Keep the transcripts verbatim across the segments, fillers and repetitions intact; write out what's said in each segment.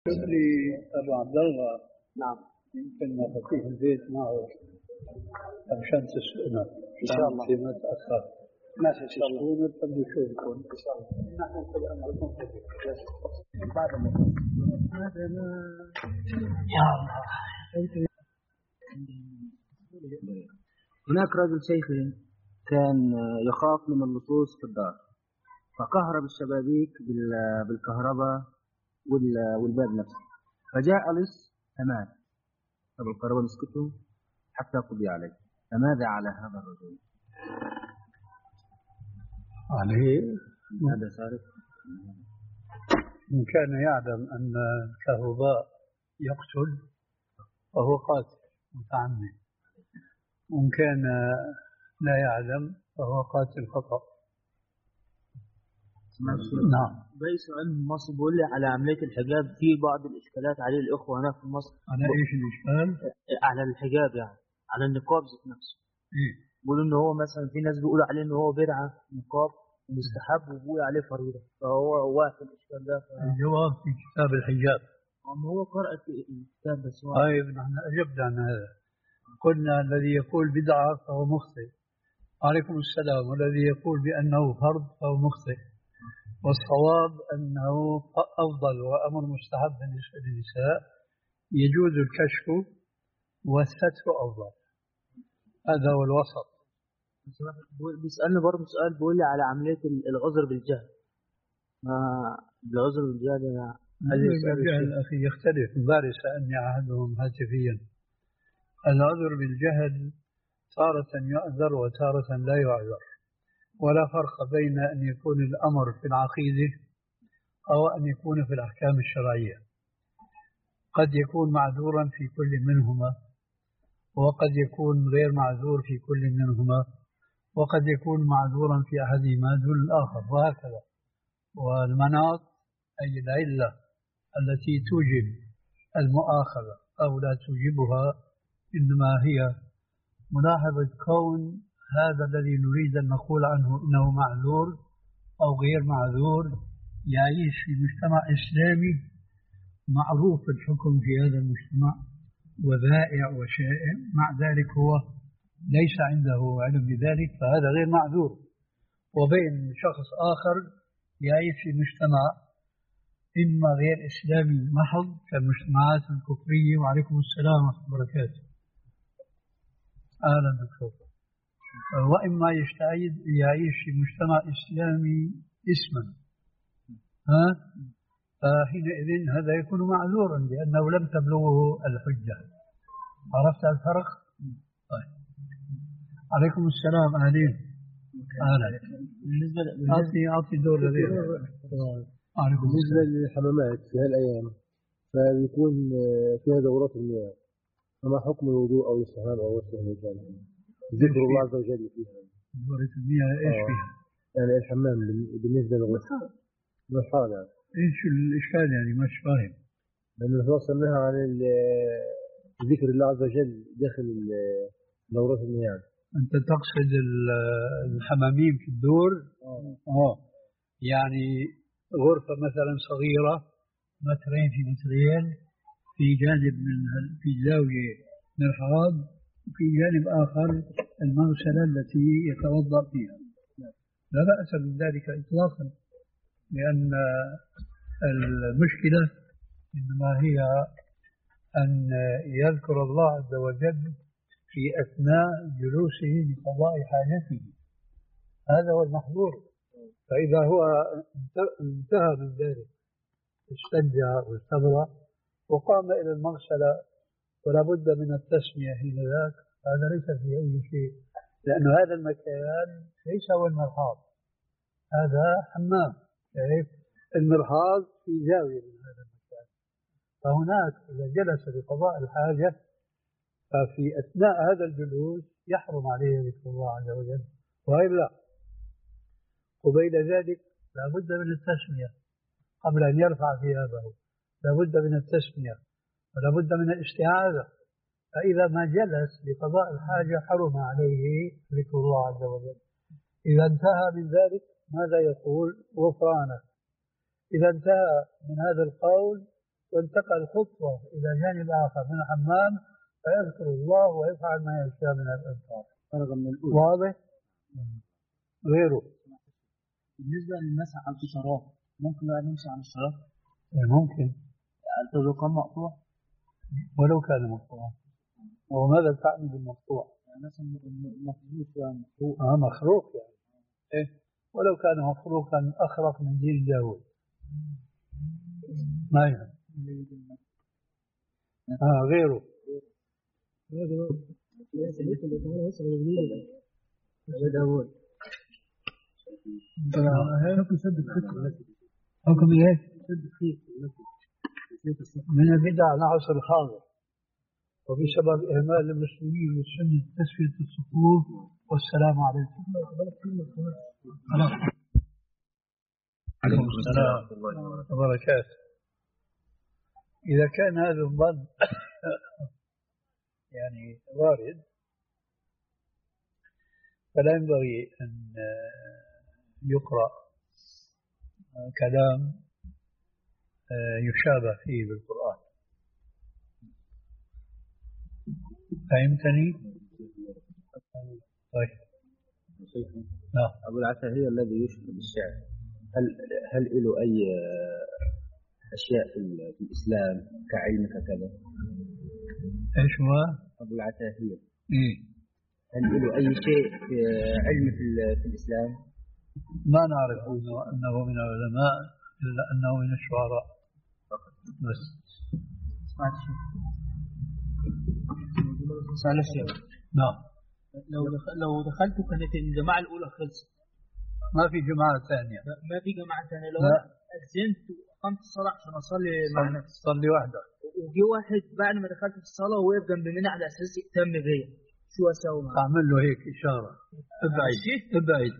لي أبو عبد الله. نعم. يمكن مفاتيح البيت معه عشان تسألنا إن شاء الله فيما تأخر. ماشي إن شاء الله. تسألون تبدو شوفكم إن شاء الله. نحن نقول أمركم بعد يا الله. هناك رجل شيخي كان يخاف من اللصوص في الدار، فكهرب الشبابيك بالكهرباء والباب نفسه، فجاء لص فمات. طب الكهرباء مسكته حتى قضي عليه، فماذا على هذا الرجل؟ عليه هذا سارق. إن كان يعلم أن الكهرباء يقتل فهو قاتل متعمد، وإن كان لا يعلم فهو قاتل خطأ. نعم. باقي سؤال من مصر بيقول لي على عملية الحجاب، في بعض الإشكالات عليه الإخوة هناك في مصر. على إيش الإشكال؟ على الحجاب، يعني على النقاب ذات نفسه. إيه؟ بيقولوا إن هو مثلا في ناس بيقولوا عليه إن هو بدعة نقاب مستحب، وبيقول عليه فريضة، فهو واقف الإشكال ده. ف... الجواب في كتاب الحجاب. أما هو قرأ في الكتاب بس. طيب نحن أجبنا عن هذا، قلنا الذي يقول بدعة فهو مخطئ، عليكم السلام، والذي يقول بأنه فرض فهو مخطئ، والصواب أنه أفضل وأمر مستحب بالنسبة للنساء، يجوز الكشف والستر أفضل، هذا هو الوسط. بيسألني برضه سؤال، بيقول لي على عملية العذر بالجهل. ما العذر بالجهل يعني الجهل أخي يختلف، بارس أني أحدهم هاتفيا. العذر بالجهل تارة يعذر وتارة لا يعذر، ولا فرق بين أن يكون الأمر في العقيدة أو أن يكون في الأحكام الشرعية. قد يكون معذورا في كل منهما، وقد يكون غير معذور في كل منهما، وقد يكون معذورا في أحدهما دون الآخر، وهكذا. والمناط أي العلة التي توجب المؤاخذة أو لا توجبها إنما هي ملاحظة كون هذا الذي نريد أن نقول عنه إنه معذور أو غير معذور يعيش في مجتمع إسلامي معروف الحكم في هذا المجتمع وذائع وشائع، مع ذلك هو ليس عنده علم بذلك، فهذا غير معذور. وبين شخص آخر يعيش في مجتمع إما غير إسلامي محض كالمجتمعات الكفرية، وعليكم السلام ورحمة الله وبركاته. أهلا دكتور. وإما يستعيد يعيش في مجتمع إسلامي اسما، ها فحينئذ هذا يكون معذورا لأنه لم تبلغه الحجة. عرفت الفرق؟ طيب. عليكم السلام. أهلين. أهلا. أعطي أعطي دور لديه. بالنسبة للحمامات في هالأيام فبيكون فيها دورات المياه، فما حكم الوضوء أو الاستحمام أو غسل الرجال؟ ذكر الله عز وجل فيها. دورة المياه إيش فيها؟ يعني الحمام بالنسبة للغسل مرحال يعني. إيش الإشكال يعني مش فاهم؟ لأنه توصلناها عن ذكر الله عز وجل داخل دورات المياه. أنت تقصد الحمامين في الدور؟ آه. يعني غرفة مثلا صغيرة مترين في مترين، في جانب من في زاوية مرحاض، وفي جانب آخر المغسلة التي يتوضأ فيها، لا بأس من ذلك إطلاقا، لأن المشكلة إنما هي أن يذكر الله عز وجل في أثناء جلوسه لقضاء حاجته، هذا هو المحظور. فإذا هو انتهى من ذلك استنجى واستبرأ وقام إلى المغسلة ولا بد من التسمية حين ذاك، هذا ليس فيه أي شيء، لأن هذا المكان ليس هو المرحاض، هذا حمام. كيف؟ المرحاض في زاوية من هذا المكان، فهناك إذا جلس لقضاء الحاجة ففي أثناء هذا الجلوس يحرم عليه ذكر الله عز وجل، وإلا قبيل ذلك لا بد من التسمية قبل أن يرفع ثيابه، لا بد من التسمية ولا بد من الاستعاذة. فإذا ما جلس لقضاء الحاجة حرم عليه ذكر الله عز وجل. إذا انتهى من ذلك ماذا يقول؟ غفرانه. إذا انتهى من هذا القول وانتقل خطوة إلى جانب آخر من الحمام فيذكر الله ويفعل ما يشاء من الأذكار. واضح؟ غيره. بالنسبة للمسح على الشراب ممكن الواحد يمشي على الشراب؟ ممكن. لو كان مقطوع؟ ولو كان مقطوعا. وماذا تعني بالمقطوع؟ يعني مثلا مخلوق يعني مخلوق. آه مخلوق يعني. إيه؟ ولو كان مخلوقا أخرق من جيل داود. ما يعني. آه غيره. داود. حكم سد الخيط حكم إيه؟ سد الخيط من البدع العصر الحاضر وبسبب إهمال المسلمين لسنة تسوية الصفوف. والسلام عليكم. عليكم السلام وبركاته. إذا كان هذا الظن يعني وارد فلا ينبغي أن يقرأ كلام يشابه فيه بالقرآن. فهمتني؟ طيب. نعم. أبو العتاهية الذي يشبه بالشعر هل هل له أي أشياء في, في الإسلام كعلم كذا؟ إيش هو؟ أبو العتاهية. إيه؟ هل له أي شيء في علم في, في الإسلام؟ ما نعرف أنه من العلماء إلا أنه من الشعراء بس. سمعت شيء؟ سأل الشيخ. نعم. لو لو دخلت كانت الجماعة الأولى خلصت. ما في جماعة ثانية. ما في جماعة ثانية. لو أنا أذنت وقمت الصلاة عشان أصلي مع نفسي. صلي وحدك. وجي واحد بعد ما دخلت في الصلاة ووقف جنب مني على أساس يهتم بيا. شو أسوي معه؟ أعمل له هيك إشارة. ابعد ابعد.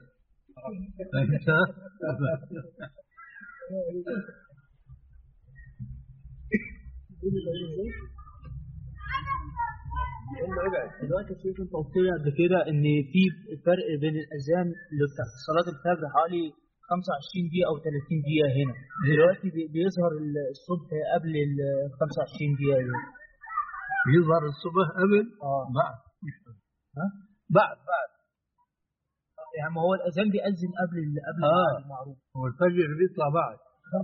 دلوقتي شايف انت قلت لي قبل كده ان في فرق بين الاذان اللي بتاع صلاه الفجر حوالي خمسة وعشرين دقيقه او ثلاثين دقيقه هنا. دلوقتي بيظهر الصبح قبل ال خمسة وعشرين دقيقه دي. بيظهر الصبح قبل؟ اه بعد. ها؟ بعد بعد. يعني ما هو الاذان بيأذن قبل قبل آه. المعروف. هو الفجر بيطلع بعد.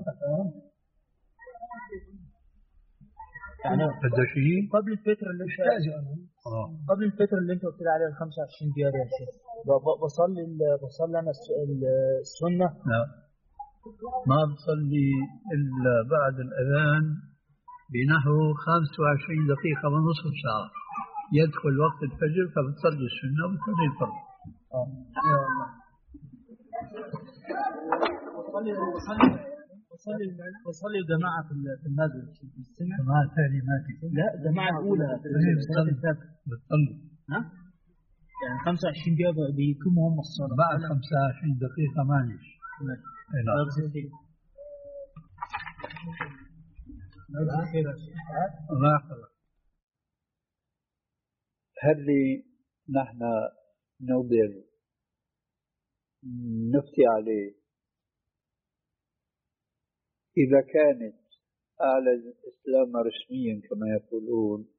يعني قبل الفترة اللي انت آه. قبل الفترة اللي انت قلت لي عليها خمسة وعشرين دقيقة يا شيخ بصلي بصلي انا السنة. لا ما بصلي الا بعد الاذان بنحو خمسة وعشرين دقيقة ونصف ساعة يدخل وقت الفجر فبتصلي السنة وبتصلي الفرض. اه بصلي بصلي بصلي بصلي الجماعة في المسجد في السنة. جماعة ثانية ما في. لا الجماعة الأولى بتصلي بتصلي ها؟ يعني خمسة وعشرين دقيقة بيقوموا هم الصلاة. بعد خمسة وعشرين دقيقة ما نيش. لا. هل نحن نقدر نفتي عليه إذا كانت أعلن الإسلام رسميا كما يقولون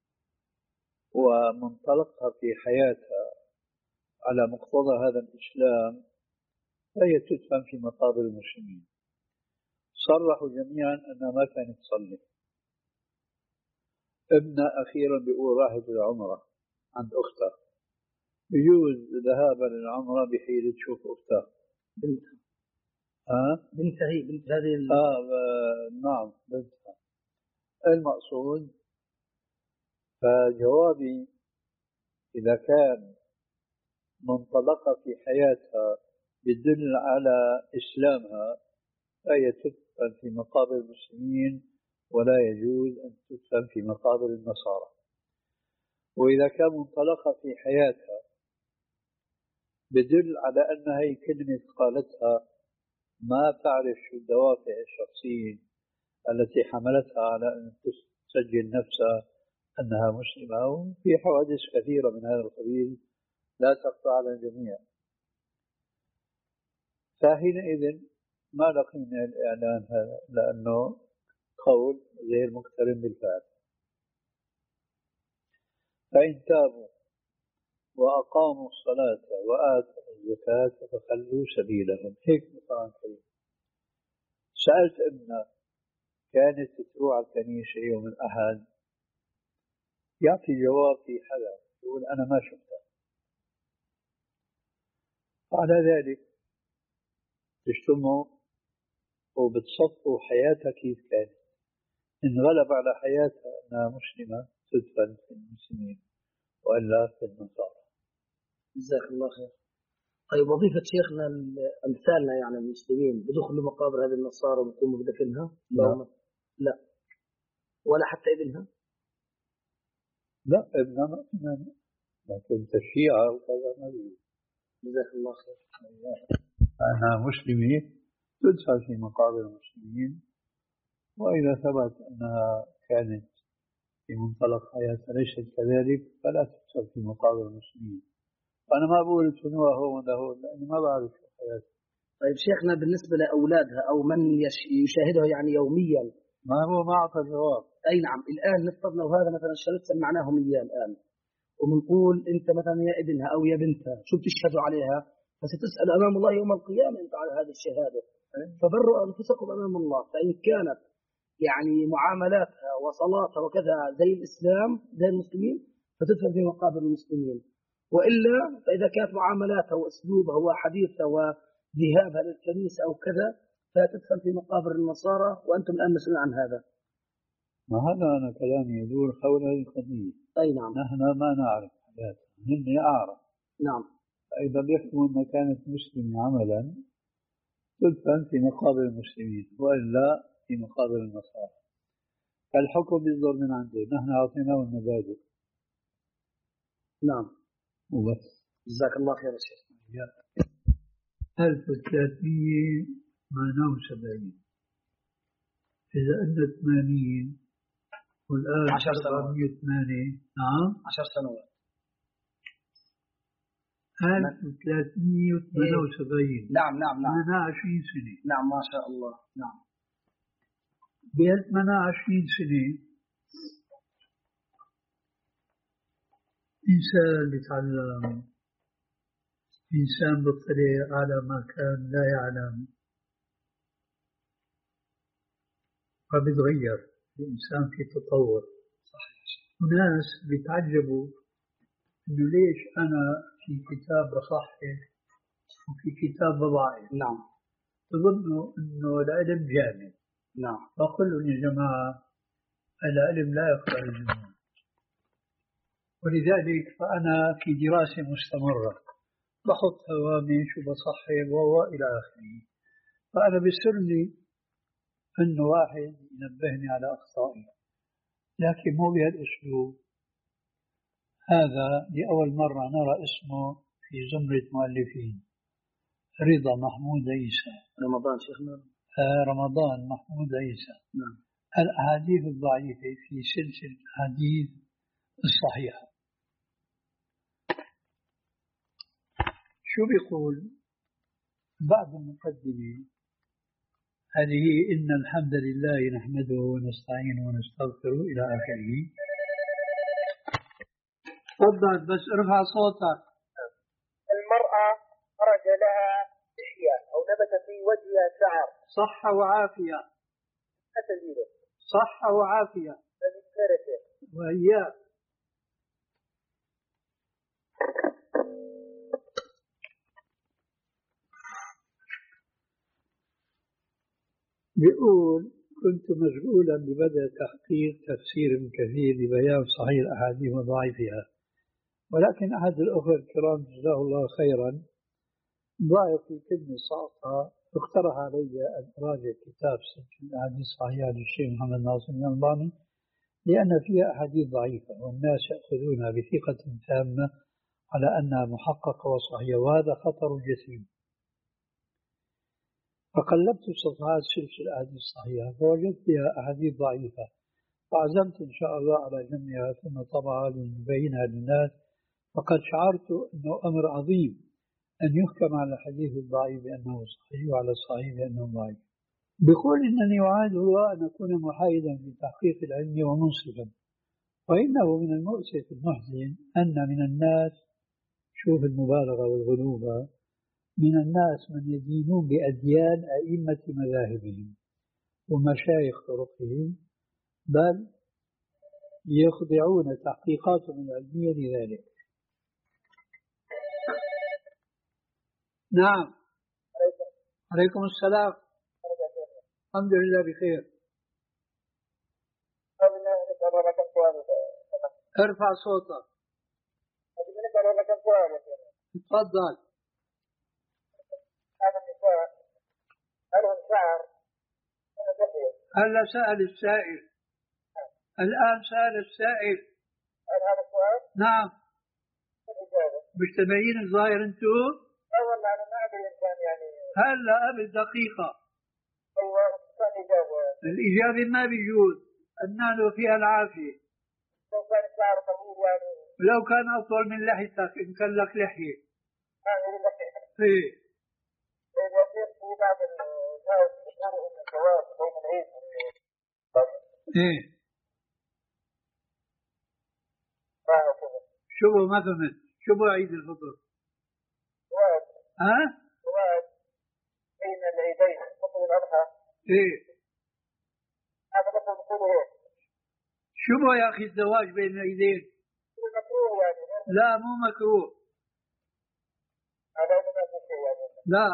ومنطلقها في حياتها على مقتضى هذا الإسلام فهي تدفن في مقابر المسلمين. صرحوا جميعا أنها ما كانت تصلي. ابنها أخيرا بيقول راحت العمرة عند أختها بيجوز ذهابا للعمرة بحيل تشوف أختها بنتها. ها؟ بنتها هي بنت هذه ال... آه نعم بنتها. المقصود فجوابي إذا كان منطلقة في حياتها يدل على إسلامها فهي تدفن في مقابر المسلمين ولا يجوز أن تدفن في مقابر النصارى. وإذا كان منطلقة في حياتها يدل على أنها هي كلمة قالتها ما تعرف شو الدوافع الشخصية التي حملتها على أن تسجل نفسها أنها مسلمة. وفي حوادث كثيرة من هذا القبيل لا تخفى على الجميع. فحينئذ ما لقينا الإعلان هذا لأنه قول زي المقترن بالفعل. فإن تابوا وأقاموا الصلاة وآتوا الزكاة فخلوا سبيلهم. هيك القرآن الكريم. سألت ابنك كانت تروح على الكنيسة يوم الأحد، يعطي جواب في حدا يقول أنا ما شفتها. على ذلك تجتمعوا وبتصفوا حياتها كيف كانت. إن غلب على حياتها أنها مسلمة تدفن في المسلمين وإلا في النصارى. جزاك الله خير. طيب وظيفة شيخنا أمثالنا يعني المسلمين بدخلوا مقابر هذه النصارى ويقوموا بدفنها؟ لا. لا ولا حتى ابنها؟ لا ابنها ما فينا، لكن تشييعها وكذا ما بيجوز. جزاك الله خير. أنها مسلمة تدفن في مقابر المسلمين، وإذا ثبت أنها كانت في منطلق حياتها ليست كذلك فلا تدفن في مقابر المسلمين. أنا ما بقول ادفنوها هون ولا هون لأني ما بعرف حياتها. طيب شيخنا بالنسبة لأولادها أو من يشاهدها يعني يوميا، ما هو ما أعطى الجواب. أي نعم. الآن نفترض لو هذا مثلا الشريط سمعناهم إياه الآن وبنقول أنت مثلا يا ابنها أو يا بنتها شو بتشهدوا عليها، فستسأل أمام الله يوم القيامة أنت على هذه الشهادة، فبروا أنفسكم أمام الله. فإن كانت يعني معاملاتها وصلاتها وكذا زي الإسلام زي المسلمين فتدفن في مقابر المسلمين، وإلا فإذا كانت معاملاتها وأسلوبها وحديثها وذهابها للكنيسة أو كذا فتدفن في مقابر النصارى، وأنتم الآن مسؤولون عن هذا. ما هذا أنا كلامي يدور حول هذه القضية. أي نعم. نحن ما نعرف حياتها، هن أعرف. نعم. فإذا بيحكموا أنها كانت مسلمة عملا تدفن في مقابر المسلمين وإلا في مقابر النصارى. فالحكم يصدر من عنده، نحن أعطيناه المبادئ. نعم وبس. جزاك الله خير يا شيخ. ألف وثلاثمئة وثمانية وسبعين إذا أدى ثمانين والآن عشر سنوات. وثمانية. نعم عشر سنوات. ألف وثلاثمئة وثمانية وسبعين. نعم نعم نعم. ثمانية وعشرين سنة. نعم ما شاء الله. نعم. بهال ثمانية وعشرين سنة إنسان بيتعلم، إنسان بيطلع على ما كان لا يعلم، فبيتغير الإنسان في تطور. صحيح. وناس بيتعجبوا إنه ليش أنا في كتاب بصحح وفي كتاب بضعف. نعم. تظنوا إنه العلم جامد. نعم. فقل لهم يا جماعة العلم لا يقبل الجنون، ولذلك فأنا في دراسة مستمرة بحط هوامش وبصحح وإلى آخره. فأنا بيسر لي إنه واحد ينبهني على أخطائي، لكن مو بهالأسلوب. هذا لأول مرة نرى اسمه في زمرة مؤلفين، رضا محمود عيسى. رمضان شيخنا. آه رمضان محمود عيسى. نعم. الأحاديث الضعيفة في سلسلة الأحاديث الصحيحة. شو بيقول بعد المقدمة هذه؟ إن الحمد لله نحمده ونستعينه ونستغفره إلى آخره. تفضل بس ارفع صوتك. المرأة خرج لها لحية أو نبت في وجهها شعر. صحة وعافية. أتزيله. صحة وعافية. وإياك. بيقول كنت مشغولا ببدء تحقيق تفسير كثير لبيان صحيح الأحاديث وضعيفها، ولكن أحد الأخوة الكرام جزاه الله خيرا ضايق في كلمة ساقطها، اقترح علي أن أراجع كتاب سلسلة الأحاديث الصحيحة للشيخ محمد ناصر الألباني لأن فيها أحاديث ضعيفة والناس يأخذونها بثقة تامة على أنها محققة وصحيحة، وهذا خطر جسيم. فقلبت صفحات سلسلة الأحاديث الصحيحة فوجدت فيها أحاديث ضعيفة، فعزمت إن شاء الله على جمعها ثم طبعها لنبينها للناس. فقد شعرت أنه أمر عظيم أن يحكم على الحديث الضعيف بأنه صحيح وعلى الصحيح بأنه ضعيف. بقول إنني أعاهد الله أن أكون محايدا في تحقيق العلم ومنصفا، وإنه من المؤسف المحزن أن من الناس، شوف المبالغة والغلوبة، من الناس من يدينون بأديان أئمة مذاهبهم ومشايخ طرقهم، بل يخضعون تحقيقاتهم العلمية لذلك. نعم. عليكم السلام. الحمد لله بخير. ارفع صوتك. تفضل. هلا سأل السائل. الآن سأل السائل. نعم. مجتمعين الظاهر انتم؟ هلا قبل دقيقة. الإجابة ما بيجوز، النال فيها العافية. لو كان أطول من لحيتك إن كان لك لحية. إيه. إيه. شو ما فهمت؟ شو بو عيد الفطر؟ ها؟ بين العيدين فطر الأضحى. إيه. شو بو يا أخي الزواج بين العيدين؟ مكروه يعني. لا مو مكروه. هذا ما في شيء يعني. لا.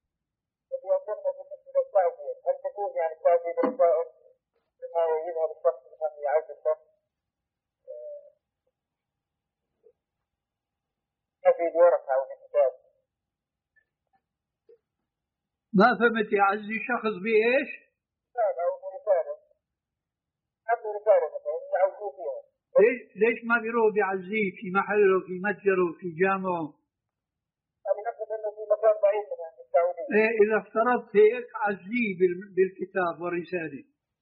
هل تكون يعني كافي بالرسائل بما يذهب الشخص بأن يعز الشخص؟ كافي بورقة أو بكتاب. ما فهمت يعزي شخص بإيش؟ رسالة أو برسالة. أبو رسالة مثلا يعزوه فيها. ليش ليش ما بيروح بيعزيه في محله في متجره في جامعه؟ أنا نقصد أنه في مكان بعيد من السعودية. إيه إذا افترضت هيك عزيه بالكتاب والرسالة.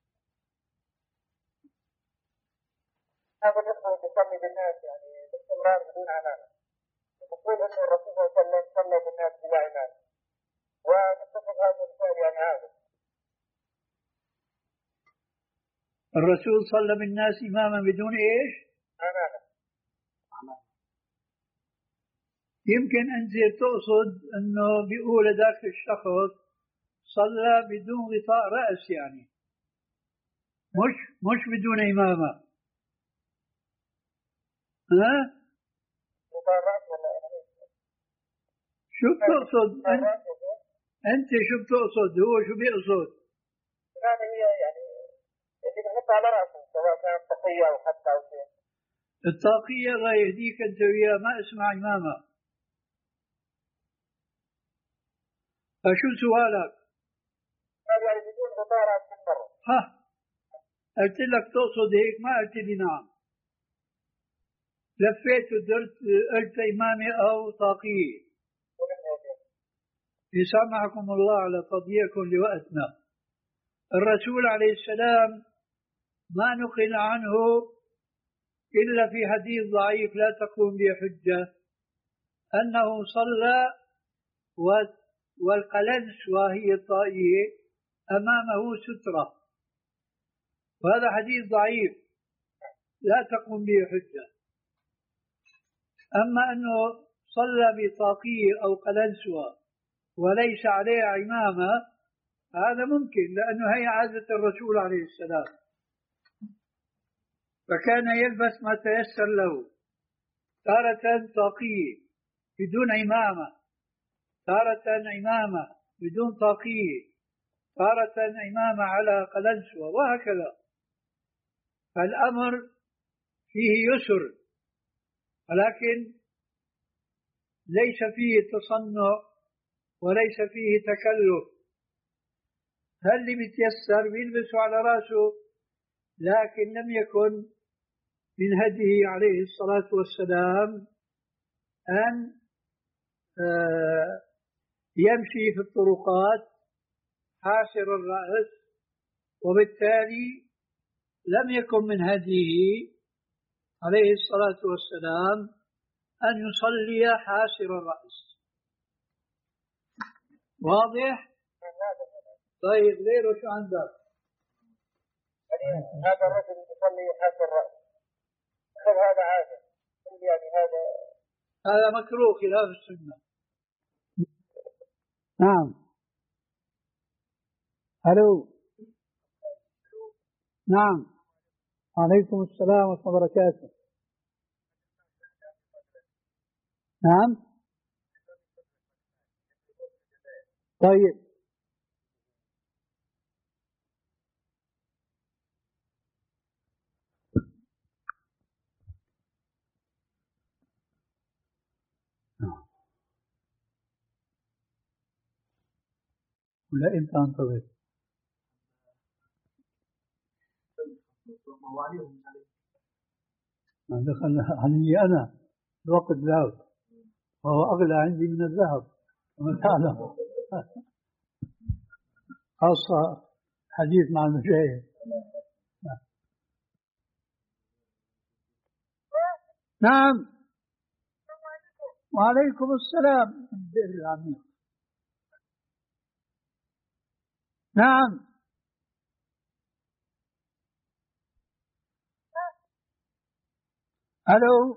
هذا نقصد تصلي بالناس يعني باستمرار بدون عناء. نقول أن الرسول صلى الله عليه وسلم صلى بالناس بلا عناء. ونتفق هذا المثال يعني هذا. الرسول صلى بالناس إماما بدون إيش؟ عناء. يمكن أنت تقصد أنه بيقول ذاك الشخص صلى بدون غطاء رأس يعني مش مش بدون إمامة. ها؟ شو بتقصد أنت؟ أنت شو بتقصد؟ هو شو بيقصد؟ هذه هي يعني اللي بنحط على رأسه سواء كانت تقية أو حتى أو شيء. الطاقية الله يهديك أنت وياه ما اسمع إمامة. فشو سؤالك؟ هذا يعني بدون غطاء كل مرة. ها قلت لك تقصد هيك ما قلت لي نعم. لفيت ودرت قلت إمامة أو طاقية. يسامحكم الله على تضييعكم لوقتنا. الرسول عليه السلام ما نقل عنه إلا في حديث ضعيف لا تقوم به حجة أنه صلى والقلنس وهي الطائية أمامه سترة، وهذا حديث ضعيف لا تقوم به حجة. أما أنه صلى بطاقية أو قلنسوة وليس عليه عمامة هذا ممكن، لأنه هي عادة الرسول عليه السلام، فكان يلبس ما تيسر له، تارة طاقية بدون عمامة، تارة عمامة بدون طاقية، تارة عمامة على قلنسوة، وهكذا. فالأمر فيه يسر، ولكن ليس فيه تصنع وليس فيه تكلف. هل اللي بيتيسر بيلبسوا على رأسه، لكن لم يكن من هديه عليه الصلاة والسلام أن يمشي في الطرقات حاسر الرأس، وبالتالي لم يكن من هديه عليه الصلاة والسلام أن يصلي حاسر الرأس. واضح؟ طيب غيره شو عندك؟ يعني هذا الرجل يصلي حاف الرأس، هل هذا عادة؟ يعني هذا هذا مكروه خلاف السنة. نعم. ألو. نعم. عليكم السلام ورحمة الله وبركاته. نعم. طيب. ولا أنت انتظر؟ دخل علي أنا الوقت ذهب وهو أغلى عندي من الذهب كما تعلم، خاصة حديث مع المشايخ. نعم. وعليكم السلام. البئر العميق. نعم. ألو.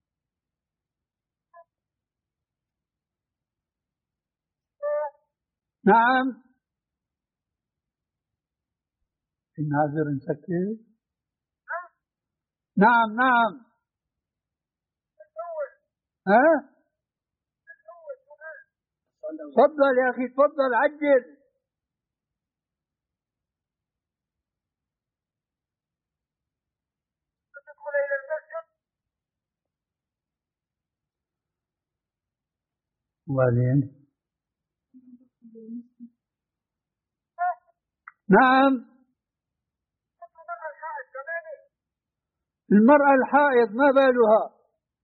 نعم. الناظر نسكت. نعم نعم. ها؟ تفضل يا أخي تفضل عجل. وبعدين؟ نعم. المرأة الحائض ما بالها؟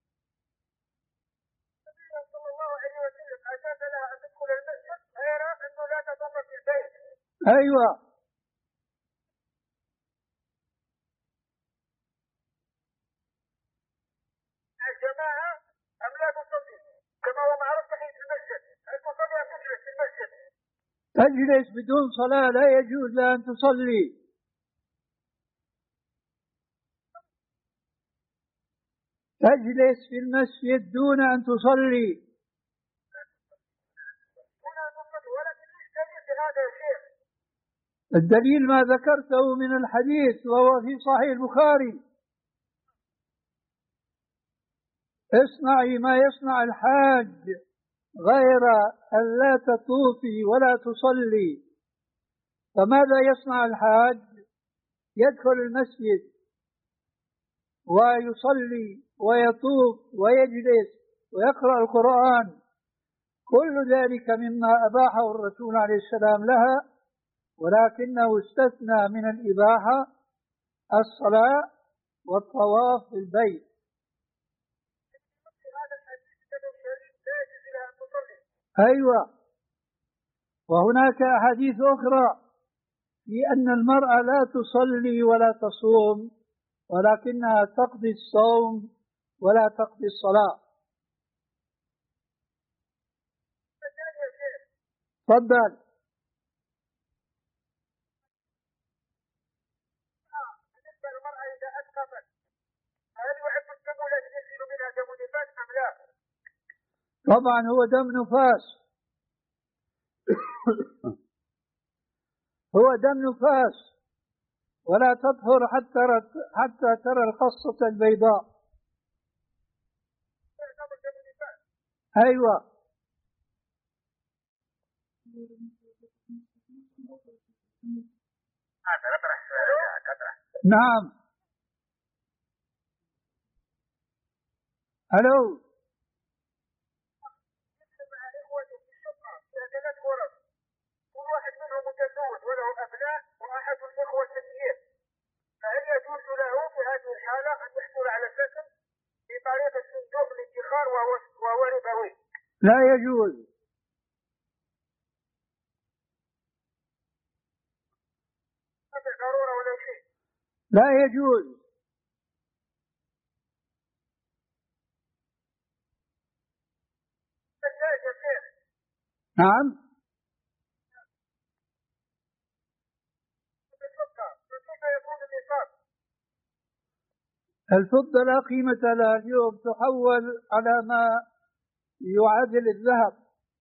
أيوة. الجماعة أم لا تصلي كما هو معروف صحيح في المسجد؟ هل تصلي أم تجلس في المسجد؟ تجلس بدون صلاة، لا يجوز لها أن تصلي. تجلس في المسجد دون أن تصلي. الدليل ما ذكرته من الحديث وهو في صحيح البخاري: اصنعي ما يصنع الحاج غير أن لا تطوفي ولا تصلي. فماذا يصنع الحاج؟ يدخل المسجد ويصلي ويطوف ويجلس ويقرأ القرآن، كل ذلك مما أباحه الرسول عليه السلام لها، ولكنه استثنى من الإباحة الصلاة والطواف في البيت. أيوة. وهناك أحاديث أخرى في أن المرأة لا تصلي ولا تصوم، ولكنها تقضي الصوم ولا تقضي الصلاة. تفضل. بالنسبة للمرأة إذا أسقطت هل يعد الدم الذي ينزل منها دم نفاس أم لا؟ طبعا هو دم نفاس. هو دم نفاس، ولا تطهر حتى حتى ترى القصة البيضاء. أيوة. نعم. ألو. كل واحد منهم متزوج وله أبناء وأحد الإخوة كثير، فهل يجوز له في هذه الحالة أن يحصل على سكن بطريقة صندوق الادخار وهو ربوي؟ لا يجوز. ما في ضرورة ولا شيء. لا يجوز. نعم. الفضة لا قيمة لها اليوم، تحول على ما يعادل الذهب.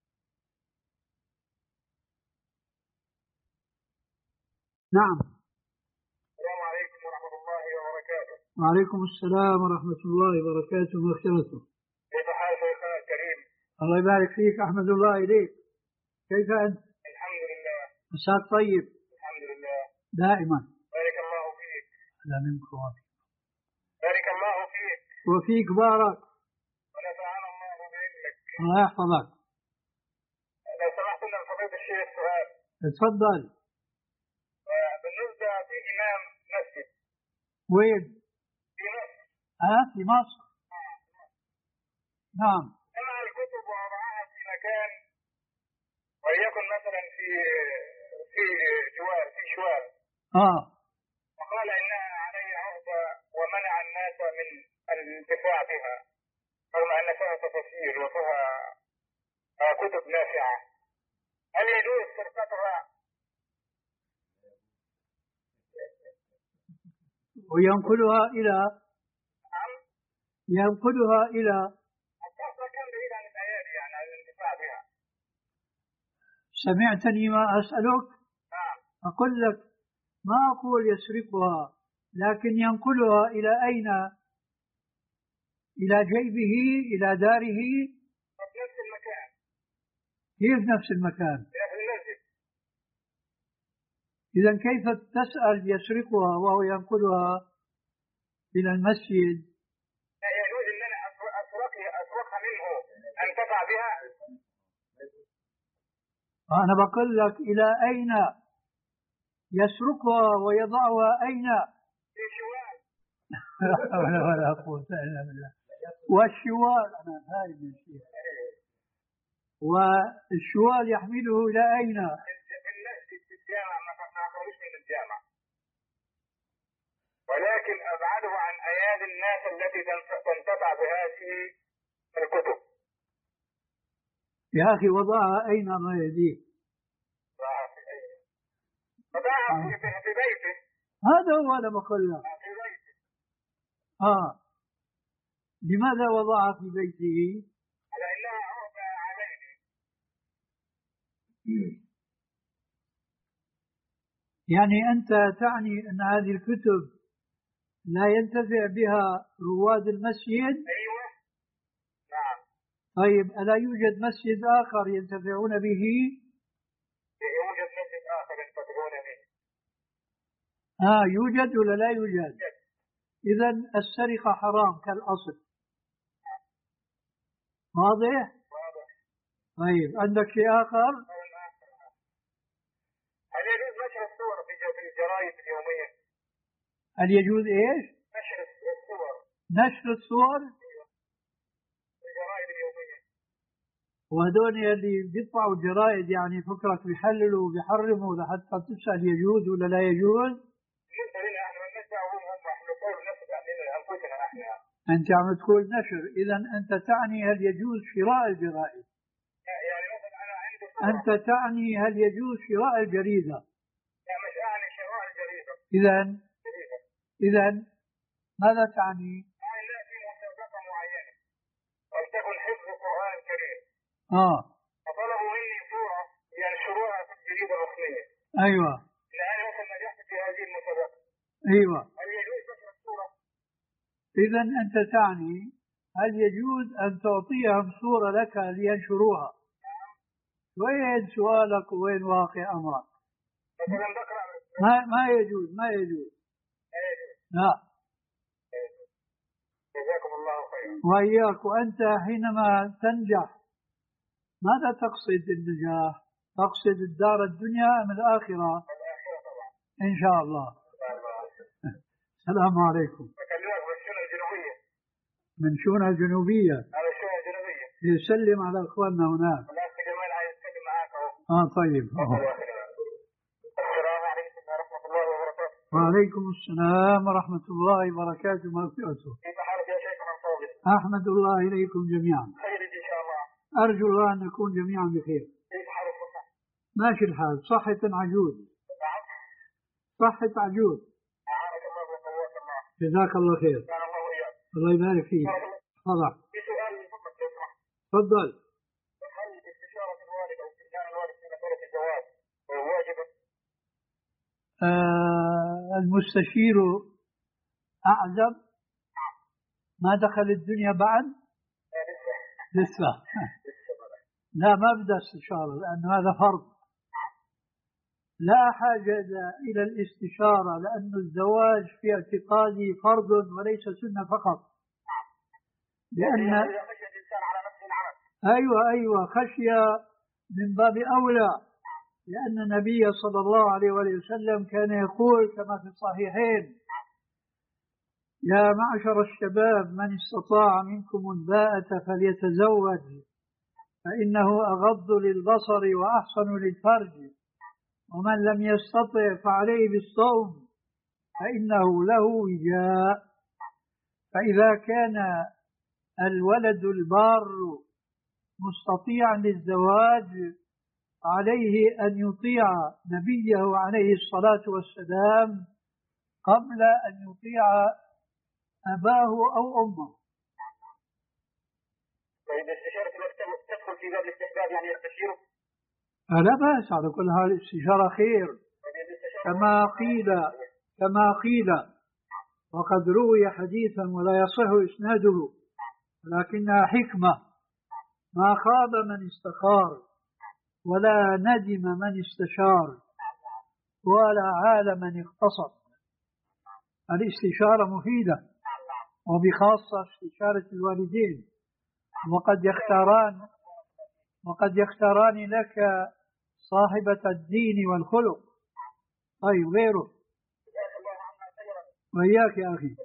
نعم. السلام عليكم ورحمة الله وبركاته. وعليكم السلام ورحمة الله وبركاته ومغفرته. كيف حال شيخنا الكريم؟ الله يبارك فيك، أحمد الله إليك. كيف أنت؟ الحمد لله. مساك طيب. الحمد لله. دائما. بارك الله فيك. لا منكم. بارك الله فيك. وفيك بارك. ونفعنا الله بعلمك. الله يحفظك. لو سمحت لنا فضيلة الشيخ سؤال. تفضل. بالنسبة في إمام مسجد. وين؟ في مصر. ها في مصر. نعم. جمع الكتب ووضعها في مكان، وليكن مثلا في في جوار في شوال. اه. وقال إنها علي عهدة ومنع الناس من الانتفاع بها، رغم أن فيها تفاسير وفيها كتب نافعة. هل يجوز سرقتها؟ وينقلها إلى نعم. ينقلها إلى الصحبة كان بعيد عن الأيادي، يعني عن الانتفاع بها. سمعتني ما أسألك؟ نعم. أقول لك ما أقول يسرقها، لكن ينقلها إلى أين؟ إلى جيبه، إلى داره، في نفس المكان. كيف نفس المكان؟ في المسجد. إذا كيف تسأل يسرقها وهو ينقلها إلى المسجد؟ لا يجوز أن أنا أسرقها أسرقها منه أنتفع بها. أنا بقول لك إلى أين يسرقها ويضعها أين؟ في شوال. ولا ولا قوة إلا بالله. والشوال أنا فاهم الشيء. والشوال يحمله إلى أين؟ في المسجد في الجامع، ما تخرجش من الجامع، ولكن أبعده عن أيادي الناس التي تنتفع بهذه الكتب. يا أخي وضعها أين ما يديك؟ وضعها في بيته. هذا هو أنا بقول لك. في بيته. آه. لماذا وضعها في بيته؟ لأنها عهدة عليه. يعني أنت تعني أن هذه الكتب لا ينتفع بها رواد المسجد؟ أيوة. نعم. طيب ألا يوجد مسجد آخر ينتفعون به؟ يوجد مسجد آخر ينتفعون به. آه يوجد ولا لا يوجد؟ إذا السرقة حرام كالأصل. واضح؟ واضح. طيب عندك شيء آخر؟ هل يجوز نشر الصور في الجرائد اليومية؟ هل يجوز إيش؟ نشر الصور. نشر الصور؟ في الجرائد اليومية. وهذول اللي بيطبعوا الجرائد يعني فكرك بيحللوا وبيحرموا لحتى تسأل يجوز ولا لا يجوز؟ بالنسبة لنا احنا ما ندعوهم، هم احنا نقول نفس انفسنا احنا. أنت عم تقول نشر، إذا أنت تعني هل يجوز شراء الجرائد؟ يعني مثلا أنا عندي صورة. أنت تعني هل يجوز شراء الجريدة؟ لا مش أعني شراء الجريدة. إذا إذا ماذا تعني؟ يعني لا في مسابقة معينة ولتكن حفظ القرآن الكريم. آه. فطلبوا مني صورة ينشروها في الجريدة الرسمية. أيوة. لأن مثلا نجحت في هذه المسابقة. أيوة. هل يجوز نشر الصورة؟ إذا أنت تعني هل يجوز أن تعطيهم صورة لك لينشروها؟ وين سؤالك وين واقع أمرك؟ مثلا بقرأ. ما ما يجوز ما يجوز. لا يجوز. لا. جزاكم الله خيرا. وإياك. وأنت حينما تنجح ماذا تقصد النجاح؟ تقصد الدار الدنيا أم الآخرة؟ الآخرة طبعا. إن شاء الله. السلام عليكم. بكلمك من الشونة الجنوبية. من شونة الجنوبية. على الشونة الجنوبية. يسلم على إخواننا هناك. الأخ جمال عايز يتكلم معاك أهو. آه طيب. السلام عليكم ورحمة الله وبركاته. وعليكم السلام ورحمة الله وبركاته ومغفرته. كيف حالك يا شيخنا الفاضل؟ أحمد الله إليكم جميعا. خير إن شاء الله. أرجو الله أن نكون جميعا بخير. كيف حالكم؟ ماشي الحال. صحة عجوز. صحة عجوز. أعانك الله وقواك الله. جزاك الله خير. كان الله الله يبارك فيك. طبعا. في سؤال فقط لو سمحت. تفضل. هل استشارة الوالد أو استئذان الوالد في مسألة الزواج واجب؟ آه المستشير أعزب ما دخل الدنيا بعد؟ لسه. لا ما بدأ استشارة لأن هذا فرض. لا حاجة إلى الاستشارة لأن الزواج في اعتقادي فرض وليس سنة فقط. لأن أيوة أيوة خشية من باب أولى، لأن النبي صلى الله عليه وسلم كان يقول كما في الصحيحين: يا معشر الشباب من استطاع منكم الباءة فليتزوج فإنه أغض للبصر وأحصن للفرج، ومن لم يستطع فعليه بالصوم فإنه له وجاء. فإذا كان الولد البار مستطيعا للزواج عليه أن يطيع نبيه عليه الصلاة والسلام قبل أن يطيع أباه أو أمه. وإذا استشارة تدخل في باب الاستحباب يعني يستشيره؟ لا بأس، على كل حال الاستشارة خير كما قيل كما قيل وقد روي حديثا ولا يصح إسناده لكنها حكمة: ما خاب من استخار ولا ندم من استشار ولا عال من اختصر. الاستشارة مفيدة، وبخاصة استشارة الوالدين، وقد يختاران وقد يختاران لك صاحبة الدين والخلق. طيب غيره. وإياك يا أخي.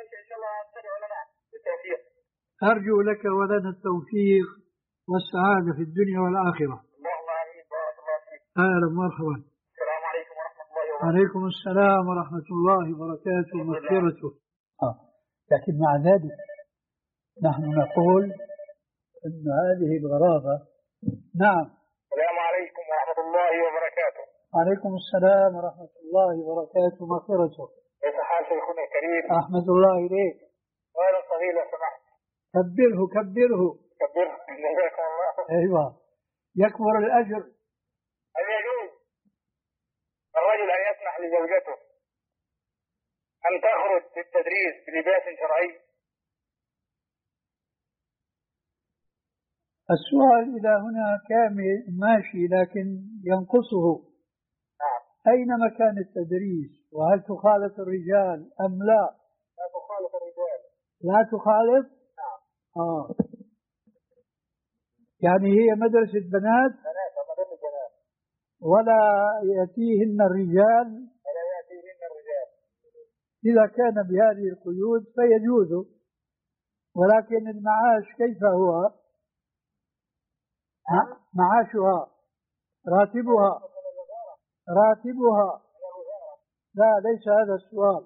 أرجو لك ولنا التوفيق والسعادة في الدنيا والآخرة. أهلا ومرحبا. السلام عليكم ورحمة الله وبركاته. عليكم السلام ورحمة الله وبركاته ومغفرته. آه. لكن مع ذلك نحن نقول أن هذه الغرابة. نعم. السلام عليكم ورحمة الله وبركاته. عليكم السلام ورحمة الله وبركاته ومغفرته. كيف حال شيخنا الكريم؟ أحمد الله إليك. سؤال صغير لو سمحت. كبره كبره كبره جزاكم الله. أيوة يكبر الأجر. هل يجوز الرجل أن يسمح لزوجته أن تخرج للتدريس بلباس شرعي؟ السؤال إلى هنا كامل ماشي لكن ينقصه. نعم. أين مكان التدريس؟ وهل تخالط الرجال أم لا؟ لا تخالط الرجال. لا تخالط؟ نعم. آه. يعني هي مدرسة بنات؟ بنات مدرسة بنات. ولا يأتيهن الرجال؟ ولا يأتيهن الرجال. إذا كان بهذه القيود فيجوز، ولكن المعاش كيف هو؟ معاشها راتبها راتبها لا ليس هذا السؤال.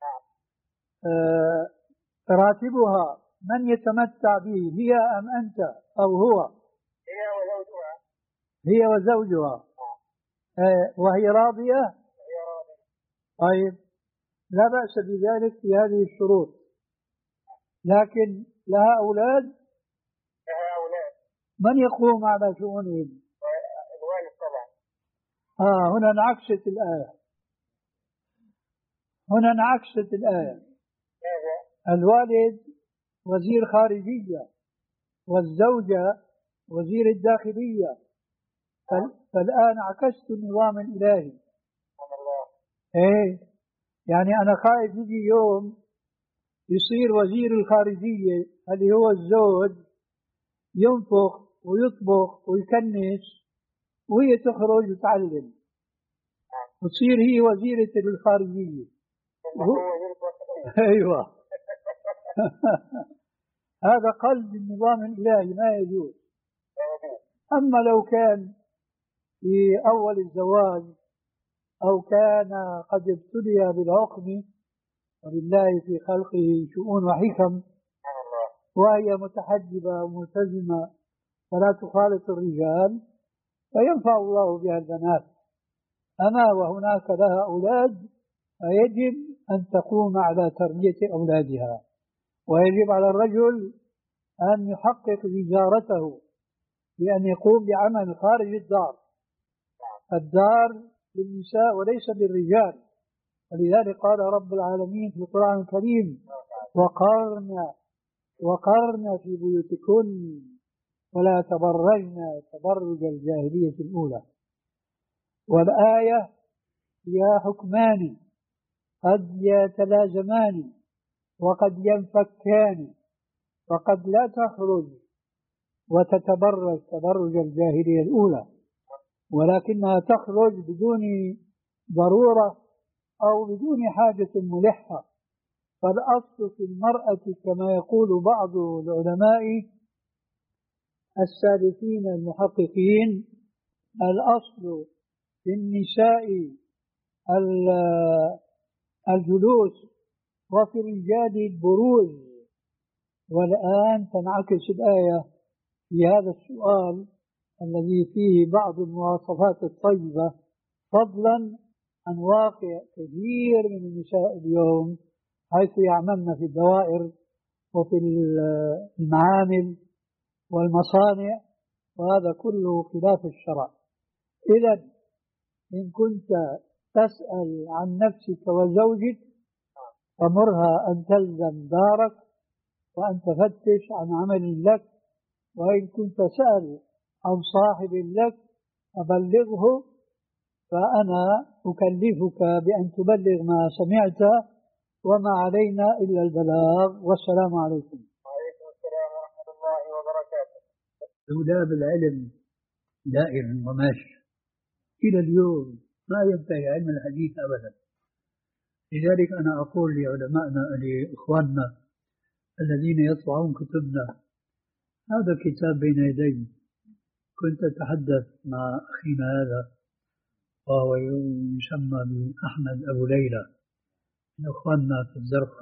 آه راتبها من يتمتع به، هي أم أنت أو هو؟ هي وزوجها. هي وزوجها. آه وهي راضية؟ هي راضية. طيب لا بأس بذلك في هذه الشروط. لكن لها أولاد؟ لها أولاد. من يقوم على شؤونهم؟ الوالد طبعا. آه هنا انعكست الآية. هنا انعكست الآية. ماذا؟ الوالد وزير خارجية والزوجة وزير الداخلية. فالآن عكست النظام الإلهي. الله. إيه يعني أنا خايف يجي يوم يصير وزير الخارجية اللي هو الزوج ينفخ ويطبخ ويكنس وهي تخرج وتعلم وتصير هي وزيرة الخارجية. أيوة. هذا قلب النظام الإلهي ما يجوز. أما لو كان في أول الزواج أو كان قد ابتلي بالعقم ولله في خلقه شؤون وحكم وهي متحجبة وملتزمة فلا تخالط الرجال فينفع الله بها البنات. أما وهناك لها أولاد فيجب أن تقوم على تربية أولادها ويجب على الرجل أن يحقق وزارته بأن يقوم بعمل خارج الدار. الدار للنساء وليس للرجال، ولذلك قال رب العالمين في القرآن الكريم: وقرن وقرن في بيوتكن ولا تبرجن تبرج الجاهلية الأولى. والآية فيها حكمان قد يتلازمان وقد ينفكان، فقد لا تخرج وتتبرج تبرج الجاهلية الأولى، ولكنها تخرج بدون ضرورة أو بدون حاجة ملحة. فالأصل في المرأة كما يقول بعض العلماء السالفين المحققين، الأصل في النساء الجلوس وفي الرجال البروز. والآن تنعكس الآية في هذا السؤال الذي فيه بعض المواصفات الطيبة، فضلا عن واقع كثير من النساء اليوم حيث يعملن في الدوائر وفي المعامل والمصانع، وهذا كله خلاف الشرع. إذا إن كنت تسأل عن نفسك وزوجك فمرها أن تلزم دارك وأن تفتش عن عمل لك، وإن كنت سأل عن صاحب لك فبلغه، فأنا أكلفك بأن تبلغ ما سمعت، وما علينا إلا البلاغ. والسلام عليكم. وعليكم السلام ورحمة الله وبركاته. طلاب العلم دائر وماشي إلى اليوم، ما ينتهي علم الحديث أبدا. لذلك أنا أقول لعلمائنا لإخواننا الذين يطبعون كتبنا: هذا كتاب بين يدي. كنت أتحدث مع أخينا هذا وهو يسمى بأحمد أبو ليلى من إخواننا في الزرقاء،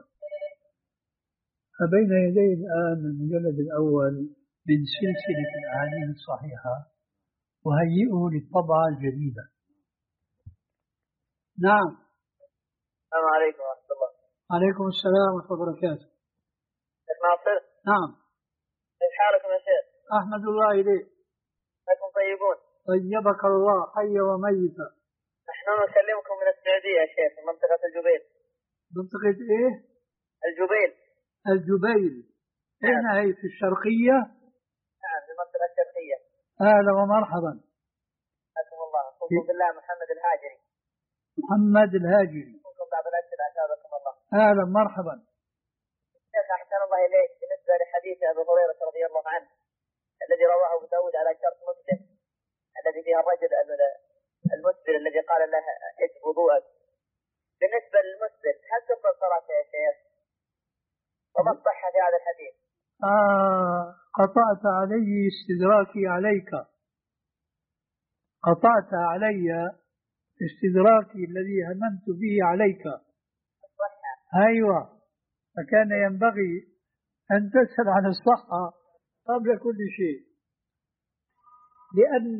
فبين يدي الآن المجلد الأول من سلسلة الأحاديث الصحيحة، وهيئه للطبعة الجديدة. نعم. السلام عليكم ورحمة الله. عليكم السلام ورحمة الله وبركاته. شيخ ناصر. نعم. كيف حالكم يا شيخ؟ أحمد الله إليك. أنتم طيبون؟ طيبك الله حي وميتا. نحن نكلمكم من السعودية يا شيخ، من منطقة الجبيل. منطقة إيه؟ الجبيل. الجبيل. أين نعم. هي؟ في الشرقية؟ نعم، في المنطقة الشرقية. أهلا ومرحبا. حياكم الله. أخوكم بالله محمد الهاجري. محمد الهاجري. أخوكم بعض الأسئلة أثابكم الله. أهلا مرحبا. شيخ أحسن الله إليك، بالنسبة لحديث أبي هريرة رضي الله عنه الذي رواه أبو داود على شرط مسلم، الذي فيها الرجل المسبل الذي قال له اجب وضوءك، بالنسبة للمسبل هل تقبل صلاته يا شيخ؟ وما الصحة في هذا الحديث؟ آه قطعت علي استدراكي عليك، قطعت علي استدراكي الذي هممت به عليك. الصحة. أيوة، فكان ينبغي أن تسأل عن الصحة قبل كل شيء، لأن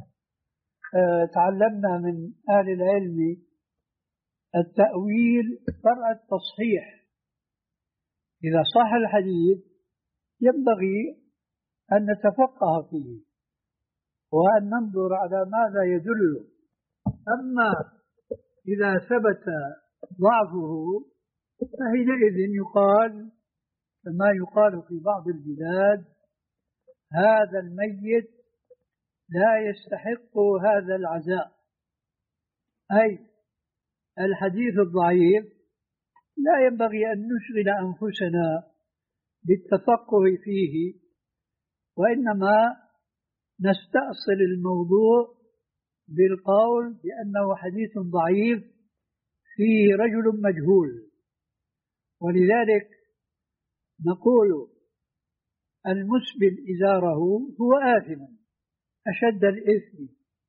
تعلمنا من أهل العلم التأويل فرع التصحيح. إذا صح الحديث ينبغي أن نتفقه فيه وأن ننظر على ماذا يدل. أما إذا ثبت ضعفه فحينئذ يقال كما يقال في بعض البلاد: هذا الميت لا يستحق هذا العزاء. أي الحديث الضعيف لا ينبغي أن نشغل أنفسنا بالتفقه فيه، وإنما نستأصل الموضوع بالقول بأنه حديث ضعيف فيه رجل مجهول. ولذلك نقول: المسبل إزاره هو آثم أشد الإثم